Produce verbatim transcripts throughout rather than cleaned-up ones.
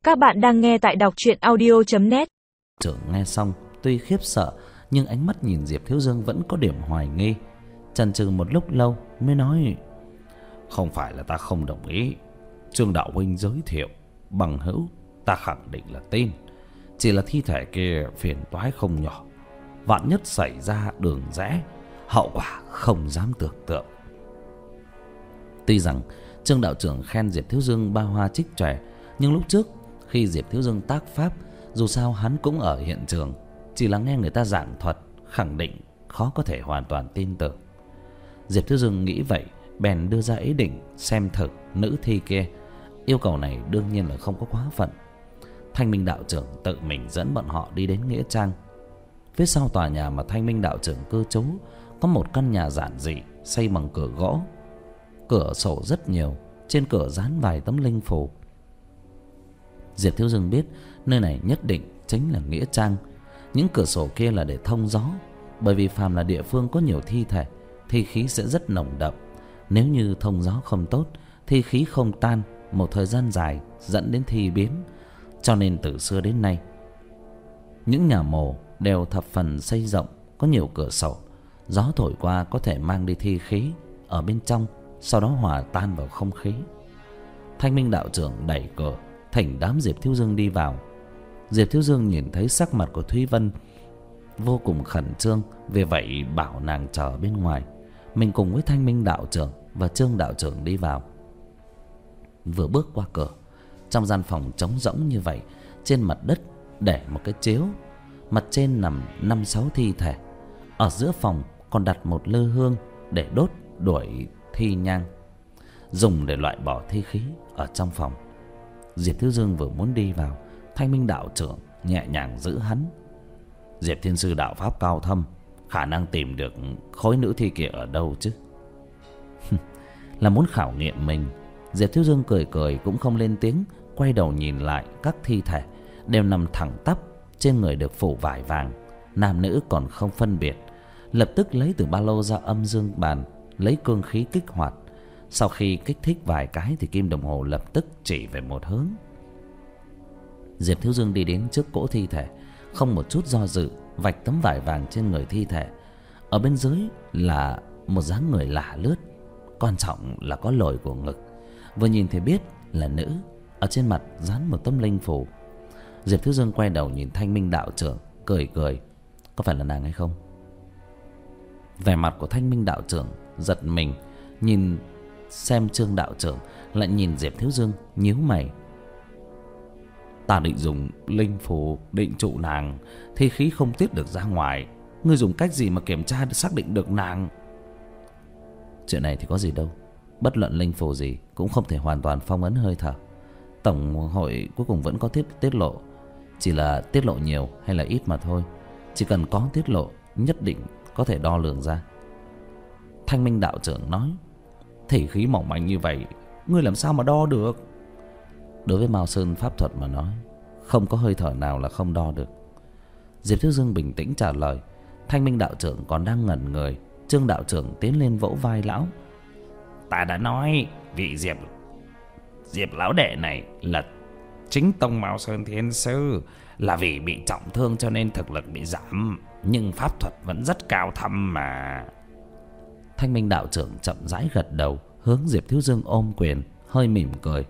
Các bạn đang nghe tại đọc truyện audio chấm net. Trưởng nghe xong tuy khiếp sợ nhưng ánh mắt nhìn Diệp Thiếu Dương vẫn có điểm hoài nghi. Chần chừ một lúc lâu mới nói: "Không phải là ta không đồng ý. Trương đạo huynh giới thiệu bằng hữu, ta khẳng định là tin. Chỉ là thi thể kia phiền toái không nhỏ, vạn nhất xảy ra đường rẽ, hậu quả không dám tưởng tượng." Tuy rằng Trương đạo trưởng khen Diệp Thiếu Dương ba hoa trích tròe, nhưng lúc trước khi Diệp Thiếu Dương tác pháp, dù sao hắn cũng ở hiện trường, chỉ là nghe người ta giảng thuật, khẳng định khó có thể hoàn toàn tin tưởng. Diệp Thiếu Dương nghĩ vậy, bèn đưa ra ý định xem thử nữ thi kia. Yêu cầu này đương nhiên là không có quá phận. Thanh Minh đạo trưởng tự mình dẫn bọn họ đi đến nghĩa trang. Phía sau tòa nhà mà Thanh Minh đạo trưởng cư trú có một căn nhà giản dị xây bằng cửa gỗ. Cửa sổ rất nhiều, trên cửa dán vài tấm linh phù. Diệp Thiếu Dương biết nơi này nhất định chính là nghĩa trang. Những cửa sổ kia là để thông gió, bởi vì phàm là địa phương có nhiều thi thể, thi khí sẽ rất nồng đậm. Nếu như thông gió không tốt, thi khí không tan một thời gian dài dẫn đến thi biến. Cho nên từ xưa đến nay, những nhà mồ đều thập phần xây rộng, có nhiều cửa sổ. Gió thổi qua có thể mang đi thi khí ở bên trong, sau đó hòa tan vào không khí. Thanh Minh đạo trưởng đẩy cửa, thỉnh đám Diệp Thiếu Dương đi vào. Diệp Thiếu Dương nhìn thấy sắc mặt của Thúy Vân vô cùng khẩn trương, vì vậy bảo nàng chờ bên ngoài, mình cùng với Thanh Minh đạo trưởng và Trương đạo trưởng đi vào. Vừa bước qua cửa, trong gian phòng trống rỗng như vậy, trên mặt đất để một cái chiếu, mặt trên nằm năm sáu thi thể. Ở giữa phòng còn đặt một lư hương để đốt đuổi thi nhang, dùng để loại bỏ thi khí ở trong phòng. Diệp Thiếu Dương vừa muốn đi vào, Thanh Minh đạo trưởng nhẹ nhàng giữ hắn: "Diệp thiên sư đạo pháp cao thâm, khả năng tìm được khối nữ thi kia ở đâu chứ?" Là muốn khảo nghiệm mình. Diệp Thiếu Dương cười cười cũng không lên tiếng, quay đầu nhìn lại các thi thể đều nằm thẳng tắp, trên người được phủ vải vàng, nam nữ còn không phân biệt. Lập tức lấy từ ba lô ra âm dương bàn, lấy cương khí kích hoạt. Sau khi kích thích vài cái thì kim đồng hồ lập tức chỉ về một hướng. Diệp Thiếu Dương đi đến trước cỗ thi thể, không một chút do dự vạch tấm vải vàng trên người thi thể. Ở bên dưới là một dáng người lạ lướt, quan trọng là có lồi của ngực, vừa nhìn thì biết là nữ. Ở trên mặt dán một tấm linh phù. Diệp Thiếu Dương quay đầu nhìn Thanh Minh đạo trưởng, cười cười: "Có phải là nàng hay không?" Vẻ mặt của Thanh Minh đạo trưởng giật mình, nhìn xem Trương đạo trưởng, lại nhìn Diệp Thiếu Dương, nhíu mày: "Ta định dùng linh phù định trụ nàng, thi khí không tiết được ra ngoài. Ngươi dùng cách gì mà kiểm tra để xác định được nàng?" "Chuyện này thì có gì đâu, bất luận linh phù gì cũng không thể hoàn toàn phong ấn hơi thở. Tổng hội cuối cùng vẫn có tiết tiết lộ, chỉ là tiết lộ nhiều hay là ít mà thôi. Chỉ cần có tiết lộ, nhất định có thể đo lường ra." Thanh Minh đạo trưởng nói: "Thể khí mỏng manh như vậy, ngươi làm sao mà đo được?" Đối với Mao Sơn pháp thuật mà nói, không có hơi thở nào là không đo được. Diệp Thiếu Dương bình tĩnh trả lời. Thanh Minh đạo trưởng còn đang ngẩn người, Trương đạo trưởng tiến lên vỗ vai lão: "Ta đã nói vị Diệp Diệp lão đệ này là chính tông Mao Sơn thiên sư, là vì bị trọng thương cho nên thực lực bị giảm, nhưng pháp thuật vẫn rất cao thâm mà." Thanh Minh đạo trưởng chậm rãi gật đầu, hướng Diệp Thiếu Dương ôm quyền, hơi mỉm cười: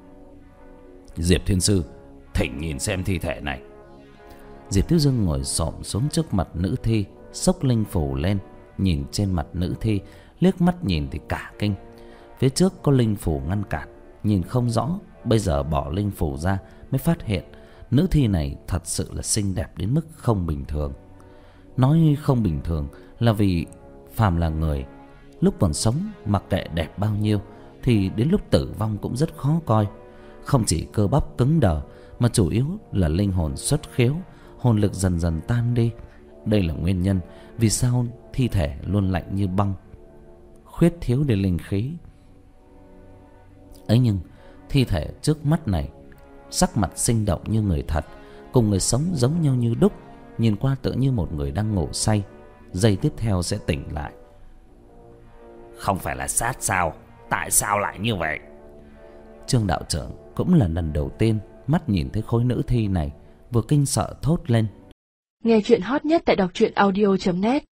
"Diệp thiên sư, thỉnh nhìn xem thi thể này." Diệp Thiếu Dương ngồi xổm xuống trước mặt nữ thi, xốc linh phù lên, nhìn trên mặt nữ thi, liếc mắt nhìn thì cả kinh. Phía trước có linh phù ngăn cản, nhìn không rõ, bây giờ bỏ linh phù ra mới phát hiện nữ thi này thật sự là xinh đẹp đến mức không bình thường. Nói không bình thường là vì phàm là người, lúc còn sống mặc kệ đẹp bao nhiêu thì đến lúc tử vong cũng rất khó coi. Không chỉ cơ bắp cứng đờ mà chủ yếu là linh hồn xuất khiếu, hồn lực dần dần tan đi. Đây là nguyên nhân vì sao thi thể luôn lạnh như băng, khuyết thiếu đi linh khí. Ấy nhưng thi thể trước mắt này sắc mặt sinh động như người thật, cùng người sống giống nhau như đúc, nhìn qua tựa như một người đang ngủ say, giây tiếp theo sẽ tỉnh lại. "Không phải là sát sao? Tại sao lại như vậy?" Trương đạo trưởng cũng là lần đầu tiên mắt nhìn thấy khối nữ thi này, vừa kinh sợ thốt lên. Nghe chuyện hot nhất tại đọc truyện audio chấm net.